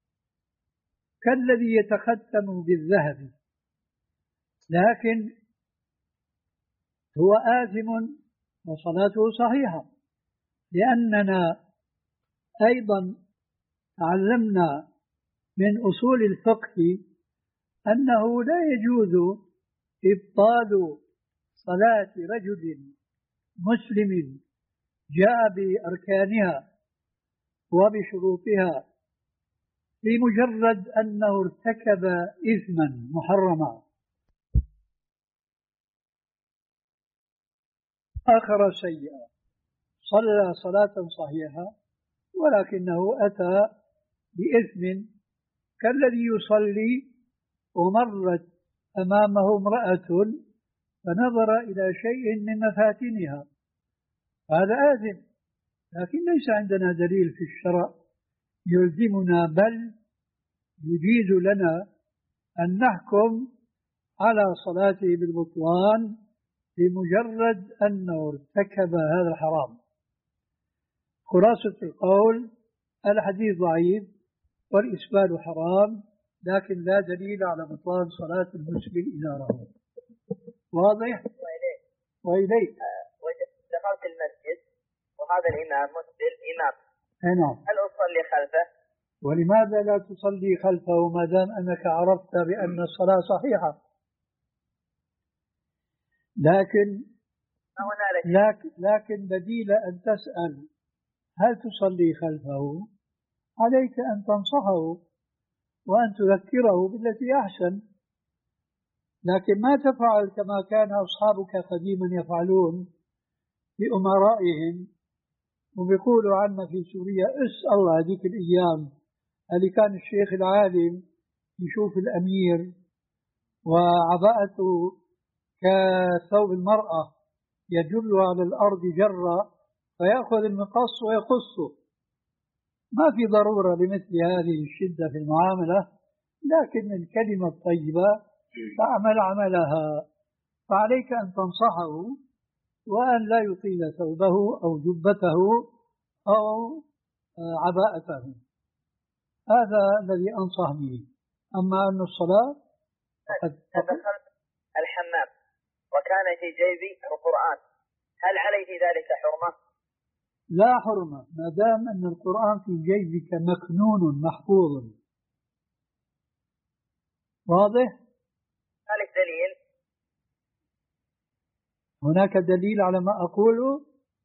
كالذي يتختم بالذهب، لكن هو آثم وصلاته صحيحة، لأننا أيضا تعلمنا من أصول الفقه أنه لا يجوز إبطال صلاة رجل مسلم جاء بأركانها وبشروطها لمجرد أنه ارتكب إثما محرما آخر سيئا صلى صلاة صحيحة ولكنه أتى بإثم كالذي يصلي ومرت أمامه امرأة فنظر إلى شيء من مفاتنها، هذا آثم، لكن ليس عندنا دليل في الشرع يلزمنا بل يجيز لنا أن نحكم على صلاته بالبطلان بمجرد أنه ارتكب هذا الحرام. خلاصة القول الحديث ضعيف والإسبال حرام، لكن لا دليل على بطلان صلاة المسلم إذا رأى. واضح؟ وإليه دخلت المسجد وهذا الإمام مسبل إمام، نعم، هل أصلي خلفه؟ ولماذا لا تصلي خلفه ما دام أنك عرفت بأن الصلاة صحيحة؟ لكن لكن, لكن بديل أن تسأل هل تصلي خلفه عليك أن تنصحه وأن تذكره بالتي أحسن، لكن ما تفعل كما كان أصحابك قديما يفعلون بأمرائهم وبيقولوا عنا في سوريا اسأل الله هذيك الأيام اللي كان الشيخ العالم يشوف الأمير وعباءته كثوب المرأة يجر على الأرض جرة فيأخذ المقص ويقصه. ما في ضرورة لمثل هذه الشدة في المعاملة، لكن الكلمة الطيبة تعمل عملها، فعليك أن تنصحه وأن لا يطيل ثوبه أو جبته أو عباءته، هذا الذي أنصح به. أما أن الصلاة قد دخلت الحمام وكان في جيبي القرآن، هل علي في ذلك حرمة؟ لا حرمة ما دام أن القرآن في جيبك مكنون محفوظ. واضح؟ ذلك دليل؟ هناك دليل على ما أقوله؟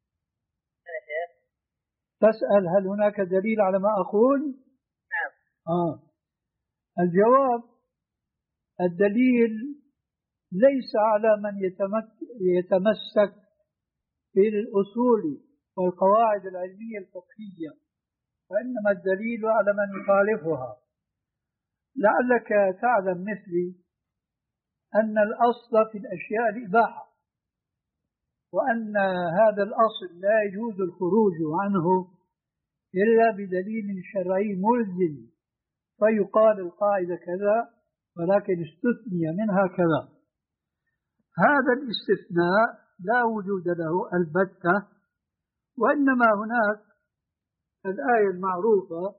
تسأل هل هناك دليل على ما أقول؟ نعم. آه. الجواب الدليل ليس على من يتمسك بالأصول والقواعد العلمية الفقهية، وإنما الدليل على من يخالفها. لعلك تعلم مثلي أن الأصل في الأشياء الإباحة، وأن هذا الأصل لا يجوز الخروج عنه إلا بدليل شرعي ملزم، فيقال القاعدة كذا ولكن استثني منها كذا. هذا الاستثناء لا وجود له البتة، وإنما هناك الآية المعروفة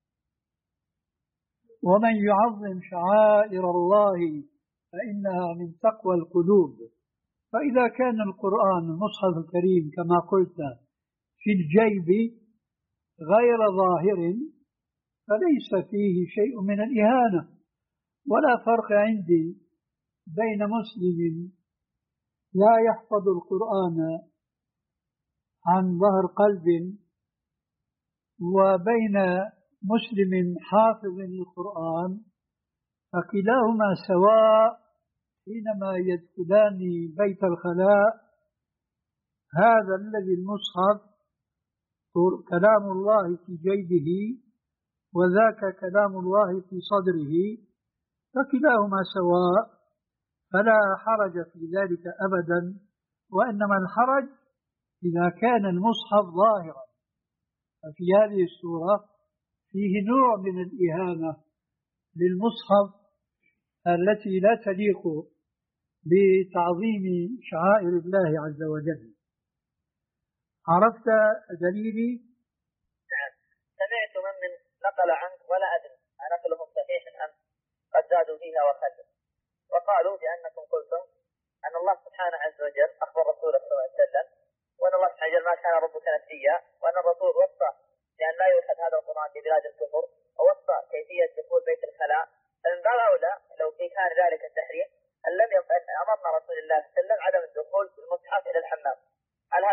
ومن يعظم شعائر الله فإنها من تقوى القلوب. فإذا كان القرآن المصحف الكريم كما قلت في الجيب غير ظاهر فليس فيه شيء من الإهانة، ولا فرق عندي بين مسلم لا يحفظ القرآن عن ظهر قلب وبين مسلم حافظ للقرآن، فكلاهما سواء حينما يدخلان بيت الخلاء. هذا الذي المصحف كلام الله في جيبه وذاك كلام الله في صدره، فكلاهما سواء، فلا حرج في ذلك أبدا، وإنما الحرج إذا كان المصحف ظاهرا، ففي هذه السورة فيه نوع من الإهانة للمصحف التي لا تليق بتعظيم شعائر الله عز وجل. عرفت دليلي؟ نعم. سمعت من من نقل عنك ولا أدري أنقلهم صحيح أم قد زادوا فيها وخسر، وقالوا بأنكم قلتم أن الله سبحانه عز وجل أخبر رسوله صلى الله عليه وسلم وأن الله سبحانه وتعالى ما كان ربك نسيا، وأن الرسول وصى بأن لا يؤخذ هذا القرآن في بلاد الكفر، ووصى كيفية دخول بيت الخلاء. فمن باب أولى لو في كان ذلك التحريم أن لم يقل أمرنا رسول الله صلى الله عليه وسلم عدم الدخول بالمصحف إلى الحمام. هل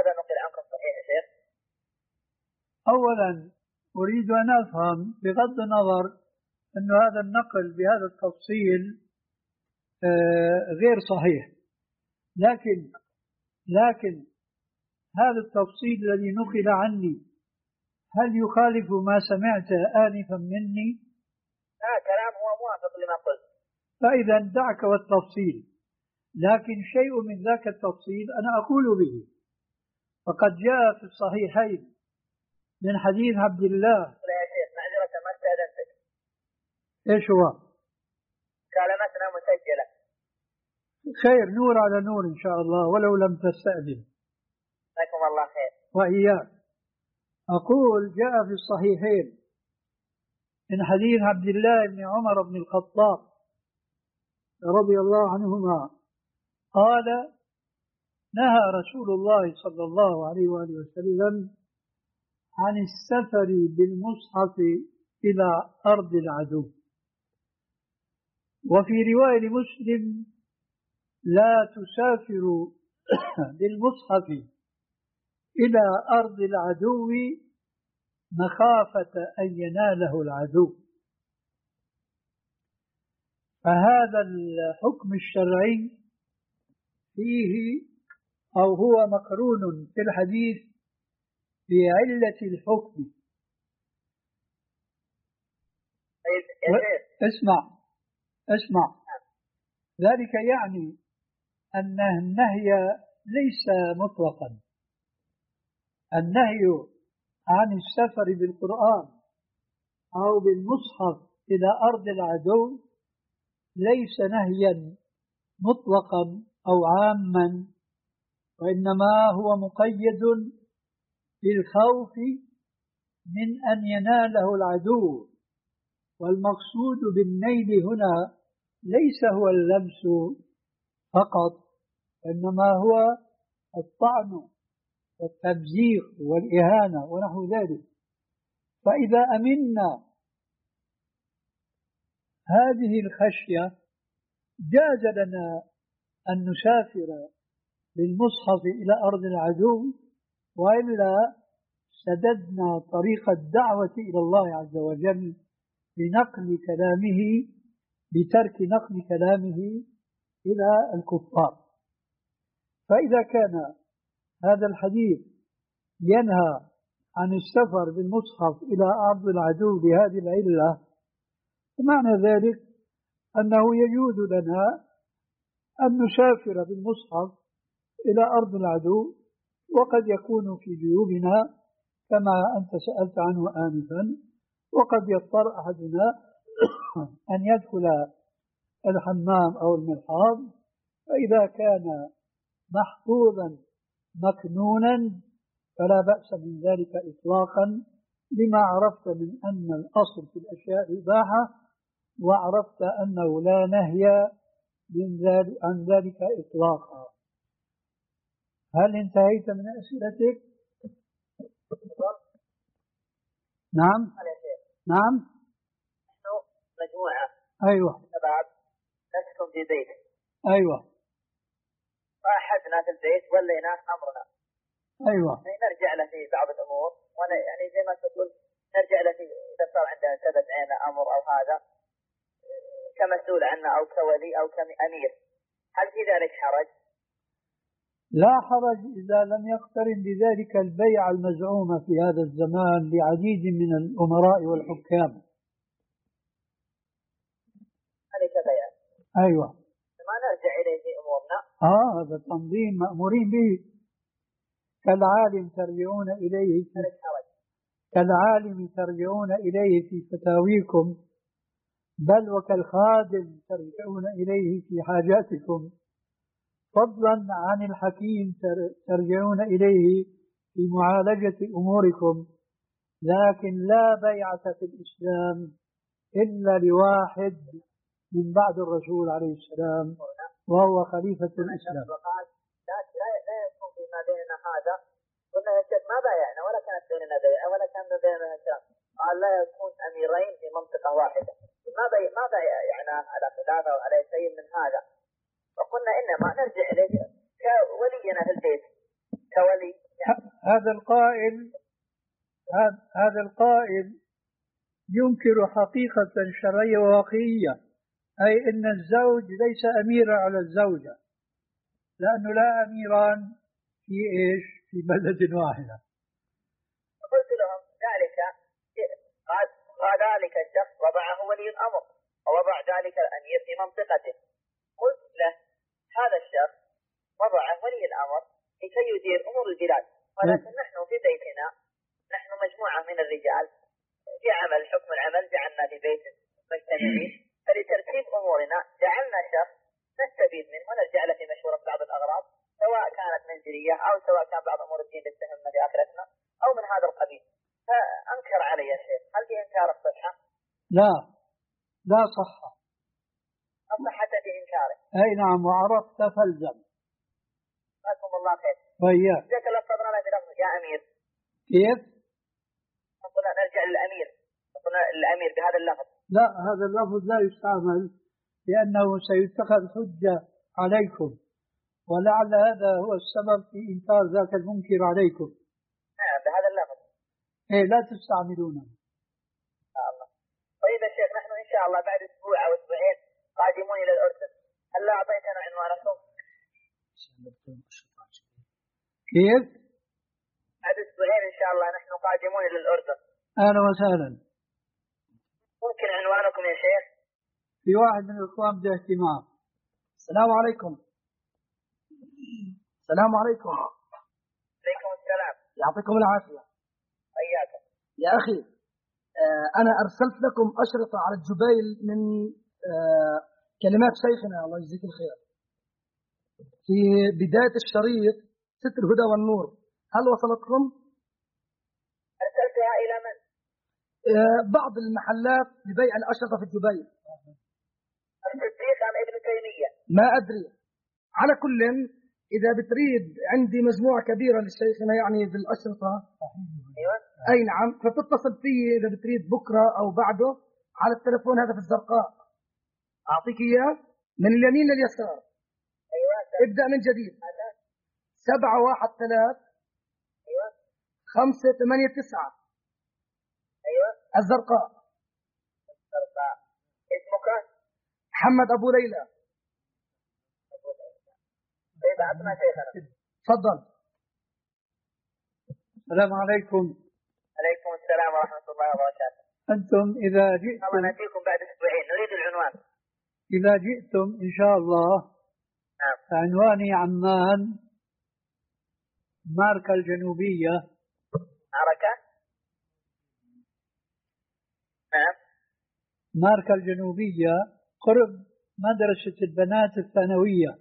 أولا أريد أن أفهم بغض النظر أن هذا النقل بهذا التفصيل غير صحيح، لكن لكن هذا التفصيل الذي نقل عني هل يخالف ما سمعت آنفا مني؟ لا، كلام هو موافق لما قلت. فإذا دعك والتفصيل، لكن شيء من ذاك التفصيل أنا أقول به، فقد جاء في الصحيحين من حديث عبد الله. لا يا شيخ، معذرة ما استأذنتك. إيش هو؟ كلمتنا مسجلة. خير، نور على نور إن شاء الله ولو لم تستأذن. جزاكم الله خير. وإياك. أقول جاء في الصحيحين من حديث عبد الله بن عمر بن الخطاب رضي الله عنهما قال: نهى رسول الله صلى الله عليه وآله وسلم عن السفر بالمصحف إلى أرض العدو. وفي رواية مسلم: لا تسافروا بالمصحف إلى أرض العدو مخافة أن يناله العدو. فهذا الحكم الشرعي فيه أو هو مقرون في الحديث بعلة الحكم. اسمع اسمع ذلك يعني أن النهي ليس مطلقا. النهي عن السفر بالقرآن أو بالمصحف إلى أرض العدو ليس نهيا مطلقا أو عاما، وإنما هو مقيد بالخوف من أن يناله العدو. والمقصود بالنيل هنا ليس هو اللمس فقط، إنما هو الطعن والتمزيق والإهانة ونحو ذلك. فإذا أمنا هذه الخشية جاز لنا أن نسافر بالمصحف إلى أرض العدو، وإلا سددنا طريق الدعوة إلى الله عز وجل بنقل كلامه بترك نقل كلامه إلى الكفار. فإذا كان هذا الحديث ينهى عن السفر بالمصحف إلى أرض العدو بهذه العلة، معنى ذلك أنه يجوز لنا أن نسافر بالمصحف إلى أرض العدو، وقد يكون في جيوبنا كما أنت سألت عنه آنفا، وقد يضطر أحدنا أن يدخل الحمام أو المرحاض، فإذا كان محفوظا مكنونا فلا بأس من ذلك إطلاقا، لما عرفت من أن الأصل في الأشياء إباحة، وعرفت أنه لا نهي عن ذلك إطلاقا. هل انتهيت من أسئلتك؟ نعم نعم. نحن مجموعة أيوة شباب نسكن في بيت. أيوة. فأحدنا في البيت وليناه أمرنا. أيوة. نرجع له في بعض الأمور، وأنا يعني زي ما تقول نرجع له في إذا صار عندنا ثبت عنا أمر أو هذا كمسؤول عنه أو كولي أو كأمير. هل في ذلك حرج؟ لا حرج إذا لم يقترن بذلك البيع المزعوم في هذا الزمان لعديد من الأمراء والحكام. ذلك بيع. أيوة. ما نرجع إليه في أمورنا. آه هذا تنظيم مأمورين به. كالعالم ترجعون إليه في كالعالم ترجعون إليه في فتاويكم، بل وكالخادم ترجعون إليه في حاجاتكم، فضلا عن الحكيم ترجعون إليه في معالجة أموركم. لكن لا بيعة في الإسلام إلا لواحد من بعد الرسول عليه السلام، وهو خليفة الإسلام. لا يكون فيما بيننا هذا قلنا يا شيخ ما بايعنا ولا كانت بيننا بيعة ولا كان بيننا شيء. قال لا يكون أميرين في منطقة واحدة. ما بي ما بايعنا على خلاف أو على شيء من هذا. وقلنا إنما نرجع إليه كولينا في البيت كولي. هذا القائل هذا القائل ينكر حقيقة شرعية وواقعية، أي أن الزوج ليس أميرا على الزوجة، لأنه لا أميران في إيش؟ في بلد واحدة. قلت لهم ذلك ذلك الشخص وضعه ولي الأمر ووضع ذلك الأمير في منطقته. قلت له هذا الشخص وضعه ولي الأمر لكي يدير أمور البلاد، ولكن نحن في بيتنا نحن مجموعة من الرجال في عمل حكم العمل جعلنا في بيت مجتمعين، فلترتيب أمورنا جعلنا شخص نستفيد منه ونرجع له في مشورة بعض الأغراض، سواء كانت منزلية أو سواء كان بعض أمور الدين تتهمنا بآخرتنا أو من هذا القبيل. فأنكر علي يا شيخ، هل في إنكار الصحة؟ لا، لا صحة. الصحة في إنكاره. أي نعم، وعرفت فالزم. جزاكم الله خير. وإياك. جزاك الله صدرنا بلفظ يا أمير. كيف؟ قلنا نرجع للأمير، قلنا الأمير بهذا اللفظ. لا، هذا اللفظ لا يستعمل لأنه سيتخذ حجة عليكم، ولعل هذا هو السبب في إنكار ذاك المنكر عليكم. نعم بهذا اللفظ. إيه لا تستعملونه. إن شاء الله. طيب يا شيخ، نحن إن شاء الله بعد أسبوع أو أسبوعين قادمون إلى الأردن، هل لا أعطيتنا عنوانكم؟ كيف؟ بعد أسبوعين إن شاء الله نحن قادمون إلى الأردن. أهلا وسهلا. ممكن عنوانكم يا شيخ؟ في واحد من الإخوان بده اهتمام. السلام عليكم. السلام عليكم. عليكم السلام. يعطيكم العافية. حياكم. يا أخي آه أنا أرسلت لكم أشرطة على الجبيل من آه كلمات شيخنا الله يجزيك الخير في بداية الشريط ستر الهدى والنور، هل وصلتكم؟ أرسلتها إلى من؟ آه بعض المحلات لبيع الأشرطة في الجبيل. الصديق أم ابن تيمية؟ ما أدري. على كل إذا بتريد عندي مجموعة كبيرة للشيخنا يعني بالأشرطة. أيوة. أي نعم، فتتصل فيه إذا بتريد بكرة أو بعده على التلفون هذا في الزرقاء، أعطيك إياه من اليمين لليسار. أيوة. ابدأ من جديد. سبعة واحد ثلاث. أيوة. خمسة ثمانية تسعة. أيوة. الزرقاء. الزرقاء. اسمك؟ محمد أبو ليلى. أبو ليلى. طيب أعطنا شيخنا. تفضل. السلام عليكم. عليكم السلام ورحمة الله وبركاته. أنتم إذا جئتم الله نأتيكم بعد أسبوعين، نريد العنوان. إذا جئتم إن شاء الله. نعم. عنواني عمان، ماركا الجنوبية. معركة؟ نعم. ماركا الجنوبية قرب مدرسة البنات الثانوية.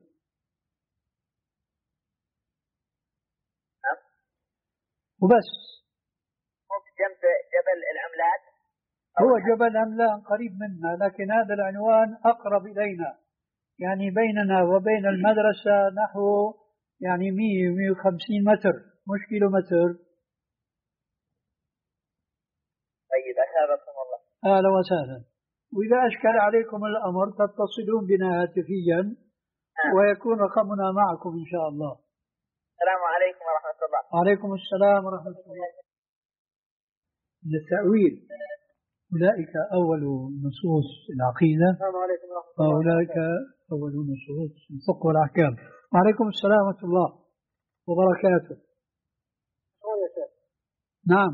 نعم. وبس. جنب جبل العملات. هو جبل عملان قريب منا، لكن هذا العنوان أقرب إلينا، يعني بيننا وبين المدرسة نحو يعني مئة مئة وخمسين متر، مش كيلو متر. طيب أثابكم الله. أهلا وسهلا. وإذا أشكل عليكم الأمر تتصلون بنا هاتفيا ويكون رقمنا معكم إن شاء الله. السلام عليكم ورحمة الله. وعليكم السلام ورحمة الله. التأويل، أولئك أول نصوص العقيدة وأولئك أول نصوص الفقه والأحكام. وعليكم السلام ورحمة الله وبركاته. نعم.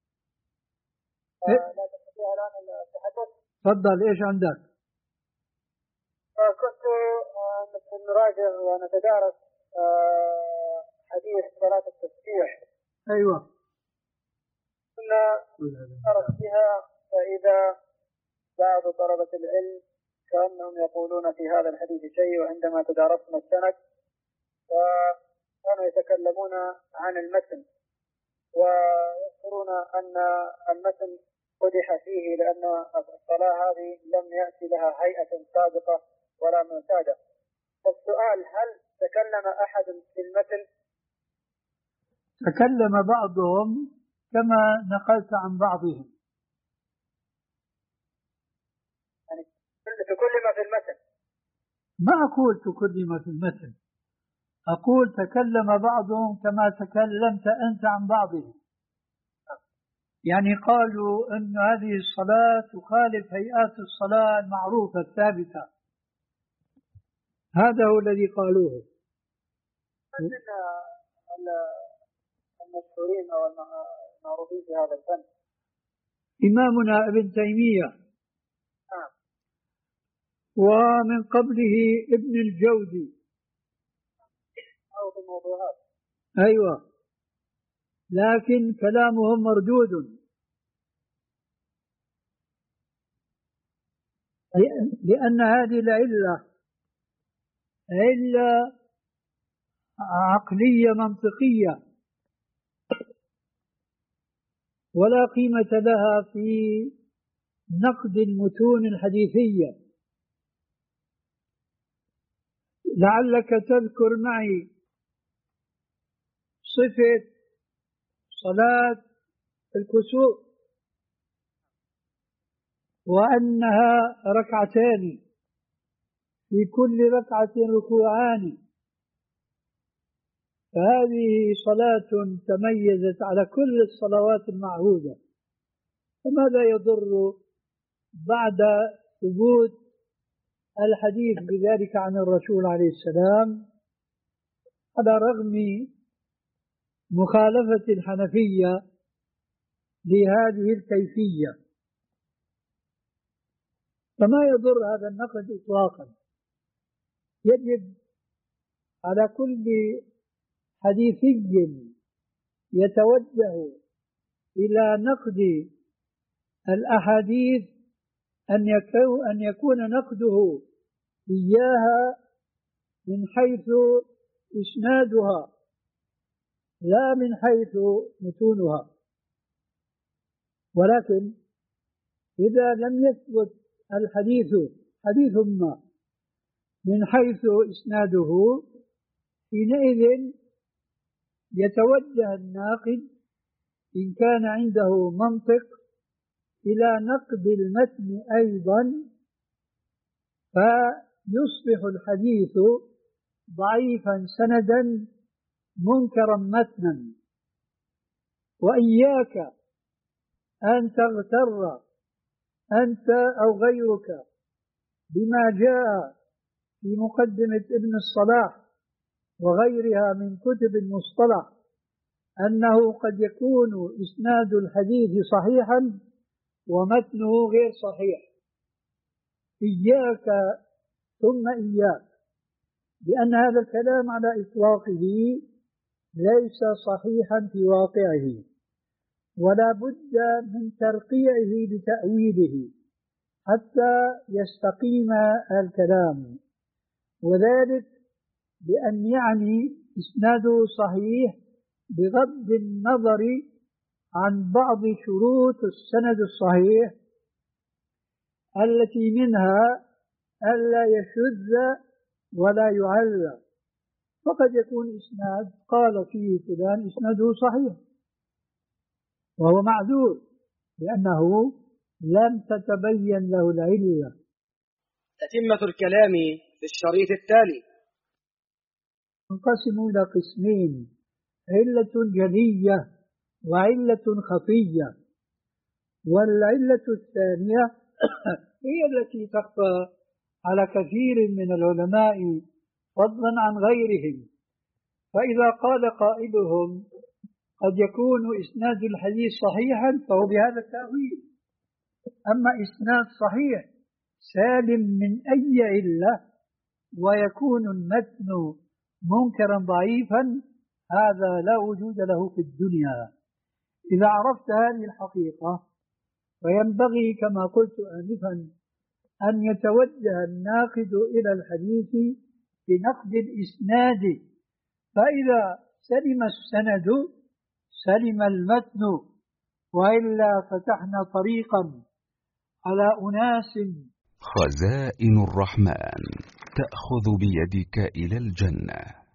تفضل، إيش عندك؟ كنت نراجع ونتدارس حديث صلاة التسبيح. أيوة. كنا نرى فيها فإذا بعض طلبة العلم كأنهم يقولون في هذا الحديث شيء، وعندما تدارسنا السند وكانوا يتكلمون عن المتن ويذكرون أن المتن قدح فيه لأن الصلاة هذه لم يأتي لها هيئة سابقة ولا معتادة. السؤال، هل تكلم أحد في المتن؟ تكلم بعضهم كما نقلت عن بعضهم. يعني تكلم في المتن؟ ما أقول تكلم في المتن، أقول تكلم بعضهم كما تكلمت أنت عن بعضهم. يعني قالوا أن هذه الصلاة تخالف هيئات الصلاة المعروفة الثابتة. هذا هو الذي قالوه. من المشهورين أو المعروفين في هذا الفن إمامنا ابن تيمية، ومن قبله ابن الجوزي. أو في الموضوعات. أيوة، لكن كلامهم مردود، لأن هذه العلة علة عقلية منطقية ولا قيمة لها في نقد المتون الحديثية. لعلك تذكر معي صفة صلاة الكسوف وأنها ركعتان في كل ركعة ركوعان، فهذه صلاة تميزت على كل الصلوات المعهودة، وماذا يضر بعد ثبوت الحديث بذلك عن الرسول عليه السلام، على رغم مخالفة الحنفية لهذه الكيفية. فما يضر هذا النقد إطلاقا. يجب على كل حديثي يتوجه إلى نقد الأحاديث أن يكون نقده إياها من حيث إسنادها لا من حيث متونها. ولكن إذا لم يثبت الحديث حديث ما من حيث إسناده، حينئذ يتوجه الناقد إن كان عنده منطق إلى نقد المتن أيضا، فيصبح الحديث ضعيفا سندا منكرا متنا. وإياك أن تغتر أنت أو غيرك بما جاء في مقدمة ابن الصلاح وغيرها من كتب المصطلح أنه قد يكون إسناد الحديث صحيحا ومتنه غير صحيح. إياك ثم إياك، لأن هذا الكلام على إطلاقه ليس صحيحا في واقعه، ولا بد من ترقيعه بتأويله حتى يستقيم الكلام، وذلك بأن يعني إسناده صحيح بغض النظر عن بعض شروط السند الصحيح التي منها ألا يشذ ولا يعل. فقد يكون إسناد قال فيه فلان إسناده صحيح وهو معذور لأنه لم تتبين له العلة. تتمة الكلام في الشريط التالي انقسم إلى قسمين: علة جلية وعلة خفية. والعلة الثانية هي التي تخفى على كثير من العلماء فضلا عن غيرهم. فإذا قال قائلهم قد يكون إسناد الحديث صحيحا فهو بهذا التأويل، أما إسناد صحيح سالم من أي علة ويكون المتن منكرا ضعيفا، هذا لا وجود له في الدنيا. إذا عرفت هذه الحقيقة فينبغي كما قلت آنفا أن يتوجه الناقد إلى الحديث بنقد الإسناد، فإذا سلم السند سلم المتن، وإلا فتحنا طريقا على أناس. خزائن الرحمن تأخذ بيدك إلى الجنة.